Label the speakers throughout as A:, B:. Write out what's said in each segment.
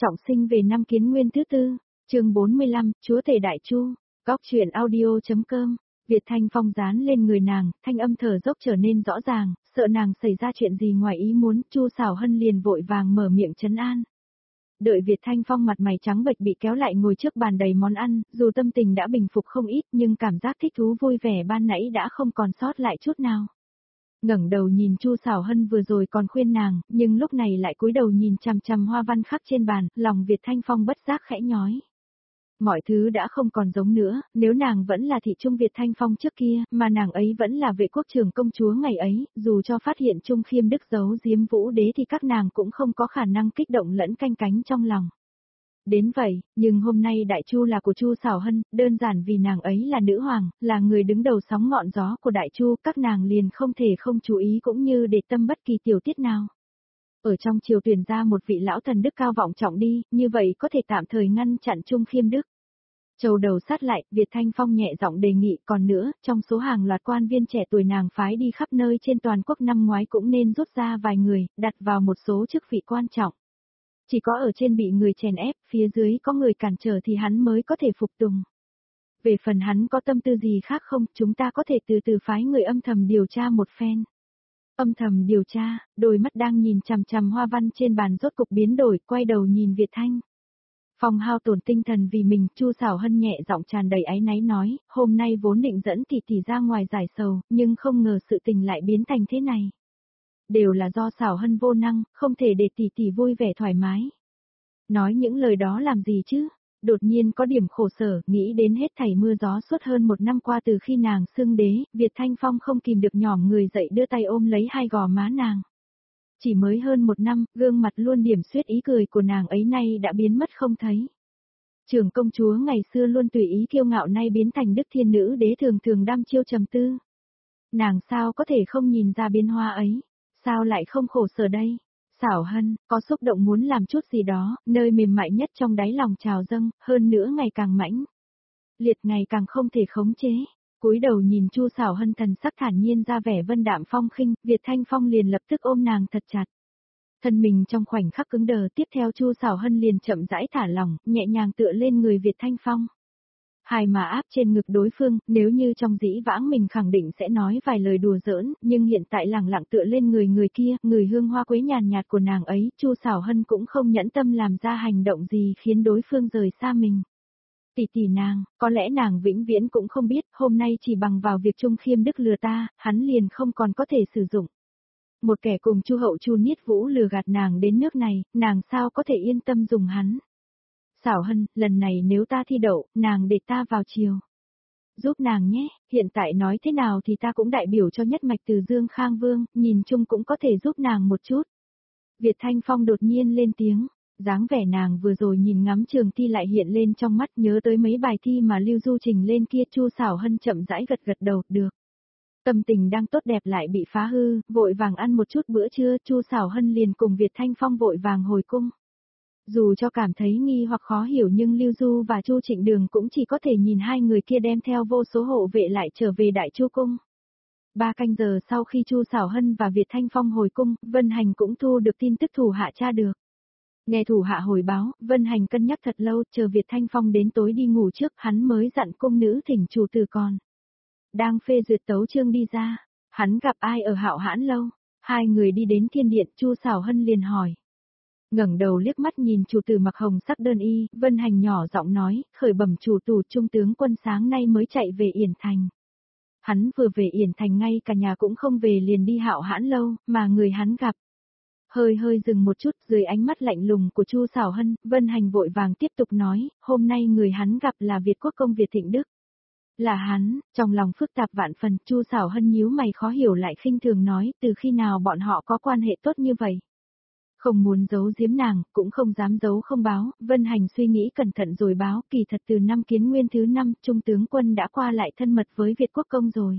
A: Trọng sinh về năm Kiến Nguyên thứ tư, chương 45, Chúa Tể Đại Chu, góc truyện audio.com, Việt Thanh Phong dán lên người nàng, thanh âm thở dốc trở nên rõ ràng, sợ nàng xảy ra chuyện gì ngoài ý muốn, Chu Sảo Hân liền vội vàng mở miệng trấn an. Đợi Việt Thanh Phong mặt mày trắng bệch bị kéo lại ngồi trước bàn đầy món ăn, dù tâm tình đã bình phục không ít nhưng cảm giác thích thú vui vẻ ban nãy đã không còn sót lại chút nào. Ngẩng đầu nhìn Chu Sảo Hân vừa rồi còn khuyên nàng, nhưng lúc này lại cúi đầu nhìn chằm chằm hoa văn khắc trên bàn, lòng Việt Thanh Phong bất giác khẽ nhói. Mọi thứ đã không còn giống nữa, nếu nàng vẫn là thị trung Việt Thanh Phong trước kia, mà nàng ấy vẫn là vệ quốc trưởng công chúa ngày ấy, dù cho phát hiện Trung Khiêm Đức giấu giếm Vũ Đế thì các nàng cũng không có khả năng kích động lẫn canh cánh trong lòng. Đến vậy, nhưng hôm nay Đại Chu là của Chu Sảo Hân, đơn giản vì nàng ấy là nữ hoàng, là người đứng đầu sóng ngọn gió của Đại Chu, các nàng liền không thể không chú ý cũng như để tâm bất kỳ tiểu tiết nào. Ở trong triều tuyển ra một vị lão thần đức cao vọng trọng đi, như vậy có thể tạm thời ngăn chặn Trung Khiêm Đức. Chầu đầu sát lại, Việt Thanh Phong nhẹ giọng đề nghị, còn nữa, trong số hàng loạt quan viên trẻ tuổi nàng phái đi khắp nơi trên toàn quốc năm ngoái cũng nên rút ra vài người, đặt vào một số chức vị quan trọng. Chỉ có ở trên bị người chèn ép, phía dưới có người cản trở thì hắn mới có thể phục tùng. Về phần hắn có tâm tư gì khác không, chúng ta có thể từ từ phái người âm thầm điều tra một phen. Âm thầm điều tra, đôi mắt đang nhìn chằm chằm hoa văn trên bàn rốt cục biến đổi, quay đầu nhìn Việt Thanh Phong hao tổn tinh thần vì mình, Chu Sảo Hân nhẹ giọng tràn đầy áy náy nói, hôm nay vốn định dẫn tỷ tỷ ra ngoài giải sầu, nhưng không ngờ sự tình lại biến thành thế này. Đều là do Sảo Hân vô năng, không thể để tỷ tỷ vui vẻ thoải mái. Nói những lời đó làm gì chứ? Đột nhiên có điểm khổ sở, nghĩ đến hết thảy mưa gió suốt hơn một năm qua từ khi nàng xưng đế, Việt Thanh Phong không kìm được nhỏm người dậy đưa tay ôm lấy hai gò má nàng. Chỉ mới hơn một năm, gương mặt luôn điểm xuyết ý cười của nàng ấy nay đã biến mất không thấy. Trưởng công chúa ngày xưa luôn tùy ý kiêu ngạo nay biến thành đức thiên nữ đế thường thường đăm chiêu trầm tư. Nàng sao có thể không nhìn ra biến hóa ấy, sao lại không khổ sở đây? Sảo Hân, có xúc động muốn làm chút gì đó, nơi mềm mại nhất trong đáy lòng trào dâng, hơn nữa ngày càng mãnh liệt ngày càng không thể khống chế. Cúi đầu nhìn Chu Sảo Hân thần sắc thản nhiên ra vẻ vân đạm phong khinh, Việt Thanh Phong liền lập tức ôm nàng thật chặt. Thân mình trong khoảnh khắc cứng đờ, tiếp theo Chu Sảo Hân liền chậm rãi thả lỏng, nhẹ nhàng tựa lên người Việt Thanh Phong. Hai mà áp trên ngực đối phương, nếu như trong dĩ vãng mình khẳng định sẽ nói vài lời đùa giỡn, nhưng hiện tại lẳng lặng tựa lên người kia, người hương hoa quế nhàn nhạt của nàng ấy, Chu Sảo Hân cũng không nhẫn tâm làm ra hành động gì khiến đối phương rời xa mình. Tỷ tỷ nàng, có lẽ nàng vĩnh viễn cũng không biết, hôm nay chỉ bằng vào việc Trung Khiêm Đức lừa ta, hắn liền không còn có thể sử dụng. Một kẻ cùng Chu Hậu Chu Niết Vũ lừa gạt nàng đến nước này, nàng sao có thể yên tâm dùng hắn. Sảo Hân, lần này nếu ta thi đậu, nàng để ta vào triều. Giúp nàng nhé, hiện tại nói thế nào thì ta cũng đại biểu cho nhất mạch từ Dương Khang Vương, nhìn chung cũng có thể giúp nàng một chút. Việt Thanh Phong đột nhiên lên tiếng. Dáng vẻ nàng vừa rồi nhìn ngắm trường thi lại hiện lên trong mắt, nhớ tới mấy bài thi mà Lưu Du trình lên kia. Chu Sảo Hân chậm rãi gật gật đầu, được. Tâm tình đang tốt đẹp lại bị phá hư, vội vàng ăn một chút bữa trưa, Chu Sảo Hân liền cùng Việt Thanh Phong vội vàng hồi cung. Dù cho cảm thấy nghi hoặc khó hiểu nhưng Lưu Du và Chu Trịnh Đường cũng chỉ có thể nhìn hai người kia đem theo vô số hộ vệ lại trở về Đại Chu cung. 3 canh giờ sau khi Chu Sảo Hân và Việt Thanh Phong hồi cung, Vân Hành cũng thu được tin tức thủ hạ tra được. Nghe thủ hạ hồi báo, Vân Hành cân nhắc thật lâu, chờ Việt Thanh Phong đến tối đi ngủ trước, hắn mới dặn cung nữ thỉnh chủ tử còn đang phê duyệt tấu chương đi ra. Hắn gặp ai ở Hạo Hãn lâu? Hai người đi đến thiên điện, Chu Sảo Hân liền hỏi. Ngẩng đầu liếc mắt nhìn chủ tử mặc hồng sắc đơn y, Vân Hành nhỏ giọng nói, khởi bẩm chủ tù, trung tướng Quân sáng nay mới chạy về Yển Thành. Hắn vừa về Yển Thành ngay cả nhà cũng không về liền đi Hạo Hãn lâu, mà người hắn gặp. Hơi dừng một chút, dưới ánh mắt lạnh lùng của Chu Sảo Hân, Vân Hành vội vàng tiếp tục nói, hôm nay người hắn gặp là Việt Quốc công Việt Thịnh Đức. Là hắn, trong lòng phức tạp vạn phần, Chu Sảo Hân nhíu mày khó hiểu lại khinh thường nói, từ khi nào bọn họ có quan hệ tốt như vậy. Không muốn giấu giếm nàng, cũng không dám giấu không báo, Vân Hành suy nghĩ cẩn thận rồi báo, kỳ thật từ năm Kiến Nguyên thứ 5, Trung tướng Quân đã qua lại thân mật với Việt Quốc công rồi.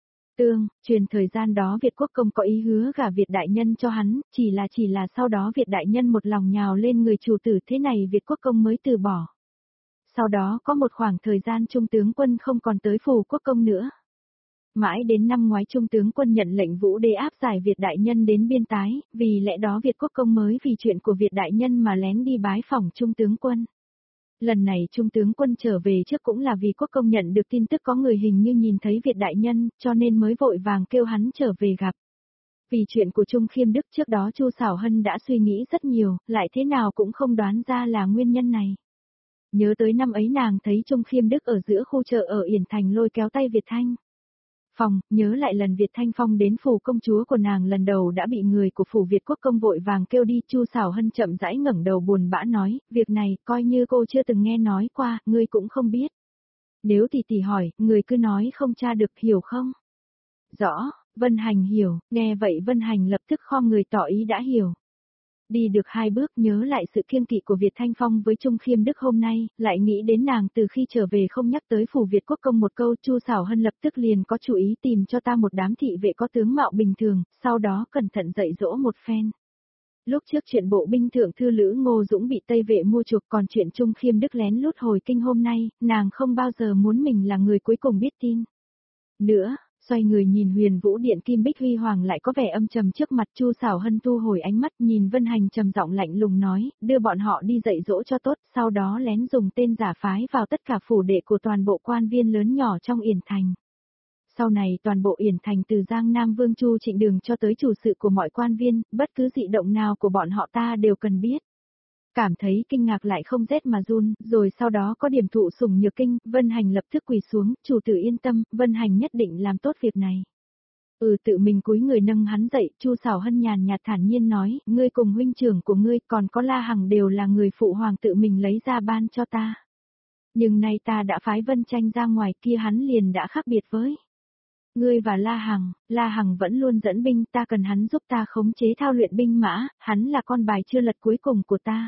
A: Truyền thời gian đó Việt Quốc công có ý hứa gả Việt đại nhân cho hắn, chỉ là sau đó Việt đại nhân một lòng nhào lên người chủ tử, thế này Việt Quốc công mới từ bỏ. Sau đó có một khoảng thời gian Trung tướng Quân không còn tới phủ Quốc công nữa. Mãi đến năm ngoái Trung tướng quân nhận lệnh Vũ Đế áp giải Việt đại nhân đến biên tái, vì lẽ đó Việt quốc công mới vì chuyện của Việt đại nhân mà lén đi bái phỏng Trung tướng quân. Lần này Trung tướng quân trở về trước cũng là vì quốc công nhận được tin tức có người hình như nhìn thấy Việt đại nhân, cho nên mới vội vàng kêu hắn trở về gặp. Vì chuyện của Trung Khiêm Đức trước đó Chu Sảo Hân đã suy nghĩ rất nhiều, lại thế nào cũng không đoán ra là nguyên nhân này. Nhớ tới năm ấy nàng thấy Trung Khiêm Đức ở giữa khu chợ ở Yển Thành lôi kéo tay Việt Thanh Phong, nhớ lại lần Việt Thanh Phong đến phủ công chúa của nàng lần đầu đã bị người của phủ Việt quốc công vội vàng kêu đi. Chu Sảo Hân chậm rãi ngẩng đầu buồn bã nói, việc này coi như cô chưa từng nghe nói qua, ngươi cũng không biết. Nếu tỷ hỏi, người cứ nói không tra được, hiểu không? Rõ, Vân Hành hiểu, nghe vậy Vân Hành lập tức khom người tỏ ý đã hiểu. Đi được 2 bước nhớ lại sự kiêng kỵ của Việt Thanh Phong với Trung Khiêm Đức hôm nay, lại nghĩ đến nàng từ khi trở về không nhắc tới phủ Việt quốc công một câu. Chu Sảo Hân lập tức liền có chủ ý tìm cho ta một đám thị vệ có tướng mạo bình thường, sau đó cẩn thận dạy dỗ một phen. Lúc trước chuyện bộ binh thượng thư Lữ Ngô Dũng bị Tây vệ mua chuộc, còn chuyện Trung Khiêm Đức lén lút hồi kinh hôm nay, nàng không bao giờ muốn mình là người cuối cùng biết tin. Nữa, xoay người nhìn Huyền Vũ Điện Kim Bích Huy Hoàng lại có vẻ âm trầm trước mặt. Chu Sảo Hân thu hồi ánh mắt nhìn Vân Hành trầm giọng lạnh lùng nói, đưa bọn họ đi dạy dỗ cho tốt, sau đó lén dùng tên giả phái vào tất cả phủ đệ của toàn bộ quan viên lớn nhỏ trong Yển Thành. Sau này toàn bộ Yển Thành từ Giang Nam Vương Chu Trịnh Đường cho tới chủ sự của mọi quan viên, bất cứ dị động nào của bọn họ ta đều cần biết. Cảm thấy kinh ngạc lại không rét mà run, rồi sau đó có điểm thụ sủng nhược kinh, Vân Hành lập tức quỳ xuống, chủ tử yên tâm, Vân Hành nhất định làm tốt việc này. Tự mình cúi người nâng hắn dậy. Chu Sảo Hân nhàn nhạt thản nhiên nói, ngươi cùng huynh trưởng của ngươi còn có La Hằng đều là người phụ hoàng tự mình lấy ra ban cho ta. Nhưng nay ta đã phái Vân Tranh ra ngoài kia, hắn liền đã khác biệt với ngươi và La Hằng vẫn luôn dẫn binh, ta cần hắn giúp ta khống chế thao luyện binh mã, hắn là con bài chưa lật cuối cùng của ta.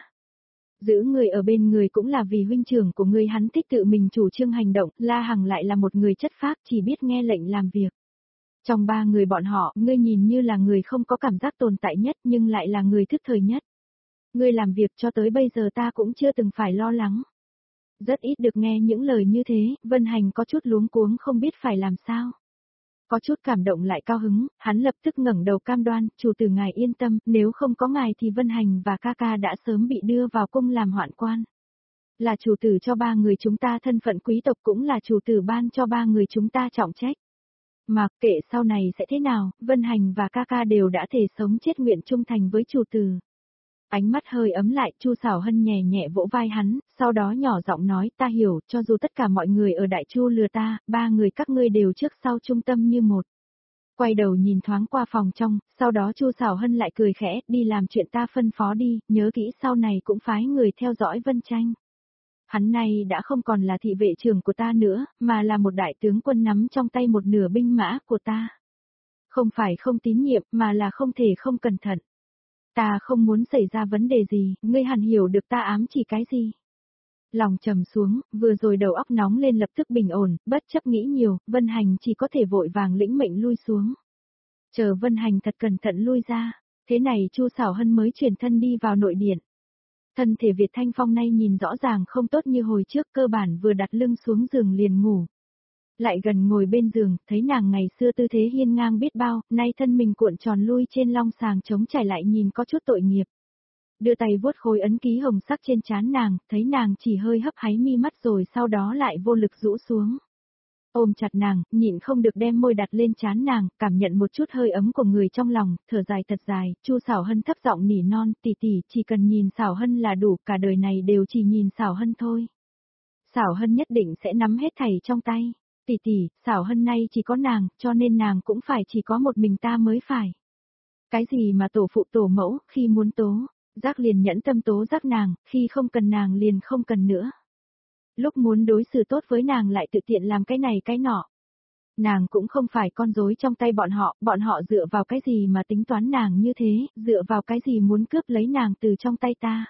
A: Giữ người ở bên người cũng là vì huynh trưởng của ngươi, hắn thích tự mình chủ trương hành động, La Hằng lại là một người chất phác chỉ biết nghe lệnh làm việc. Trong 3 người bọn họ, ngươi nhìn như là người không có cảm giác tồn tại nhất nhưng lại là người thức thời nhất. Ngươi làm việc cho tới bây giờ ta cũng chưa từng phải lo lắng. Rất ít được nghe những lời như thế, Vân Hành có chút luống cuống không biết phải làm sao. Có chút cảm động lại cao hứng, hắn lập tức ngẩng đầu cam đoan, chủ tử ngài yên tâm, nếu không có ngài thì Vân Hành và ca ca đã sớm bị đưa vào cung làm hoạn quan. Là chủ tử cho 3 người chúng ta thân phận quý tộc, cũng là chủ tử ban cho 3 người chúng ta trọng trách. Mà kệ sau này sẽ thế nào, Vân Hành và ca ca đều đã thề sống chết nguyện trung thành với chủ tử. Ánh mắt hơi ấm lại, Chu Sảo Hân nhẹ nhẹ vỗ vai hắn, sau đó nhỏ giọng nói, ta hiểu, cho dù tất cả mọi người ở Đại Chu lừa ta, 3 người các ngươi đều trước sau trung tâm như một. Quay đầu nhìn thoáng qua phòng trong, sau đó Chu Sảo Hân lại cười khẽ, đi làm chuyện ta phân phó đi, nhớ kỹ sau này cũng phái người theo dõi Vân Tranh. Hắn này đã không còn là thị vệ trưởng của ta nữa, mà là một đại tướng quân nắm trong tay một nửa binh mã của ta. Không phải không tín nhiệm, mà là không thể không cẩn thận. Ta không muốn xảy ra vấn đề gì, ngươi hẳn hiểu được ta ám chỉ cái gì. Lòng trầm xuống, vừa rồi đầu óc nóng lên lập tức bình ổn, bất chấp nghĩ nhiều, Vân Hành chỉ có thể vội vàng lĩnh mệnh lui xuống. Chờ Vân Hành thật cẩn thận lui ra, thế này Chu Sảo Hân mới chuyển thân đi vào nội điện. Thân thể Việt Thanh Phong nay nhìn rõ ràng không tốt như hồi trước, cơ bản vừa đặt lưng xuống giường liền ngủ. Lại gần ngồi bên giường, thấy nàng ngày xưa tư thế hiên ngang biết bao, nay thân mình cuộn tròn lui trên long sàng trống trải lại nhìn có chút tội nghiệp. Đưa tay vuốt khối ấn ký hồng sắc trên trán nàng, thấy nàng chỉ hơi hấp háy mi mắt rồi sau đó lại vô lực rũ xuống. Ôm chặt nàng, nhịn không được đem môi đặt lên trán nàng, cảm nhận một chút hơi ấm của người trong lòng, thở dài thật dài. Chu Sảo Hân thấp giọng nỉ non, tỷ tỷ, chỉ cần nhìn Sảo Hân là đủ, cả đời này đều chỉ nhìn Sảo Hân thôi. Sảo Hân nhất định sẽ nắm hết thảy trong tay. Tỷ tỷ, Sảo Hân nay chỉ có nàng, cho nên nàng cũng phải chỉ có một mình ta mới phải. Cái gì mà tổ phụ tổ mẫu, khi muốn tố giác liền nhẫn tâm tố giác nàng, khi không cần nàng liền không cần nữa. Lúc muốn đối xử tốt với nàng lại tự tiện làm cái này cái nọ. Nàng cũng không phải con rối trong tay bọn họ dựa vào cái gì mà tính toán nàng như thế, dựa vào cái gì muốn cướp lấy nàng từ trong tay ta.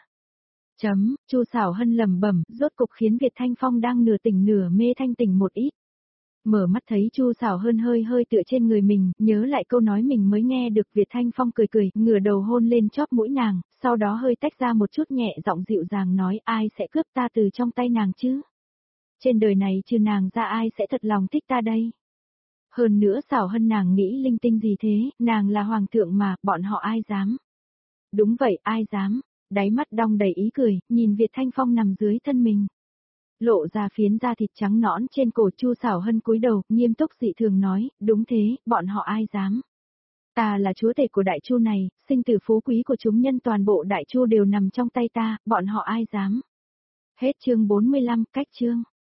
A: Chu Sảo Hân lẩm bẩm, rốt cục khiến Việt Thanh Phong đang nửa tỉnh nửa mê thanh tỉnh một ít. Mở mắt thấy Chu Sảo Hân hơi hơi tựa trên người mình, nhớ lại câu nói mình mới nghe được, Việt Thanh Phong cười cười, ngửa đầu hôn lên chóp mũi nàng, sau đó hơi tách ra một chút nhẹ giọng dịu dàng nói, ai sẽ cướp ta từ trong tay nàng chứ? Trên đời này trừ nàng ra ai sẽ thật lòng thích ta đây? Hơn nữa Sảo Hân nàng nghĩ linh tinh gì thế, nàng là hoàng thượng mà, bọn họ ai dám. Đúng vậy, ai dám, đáy mắt đong đầy ý cười, nhìn Việt Thanh Phong nằm dưới thân mình. Lộ ra phiến da thịt trắng nõn trên cổ Chu Sảo Hân cúi đầu, nghiêm túc dị thường nói, đúng thế, bọn họ ai dám. Ta là chúa tể của đại chu này, sinh tử phú quý của chúng nhân toàn bộ đại chu đều nằm trong tay ta, bọn họ ai dám. Hết chương 45, cách chương.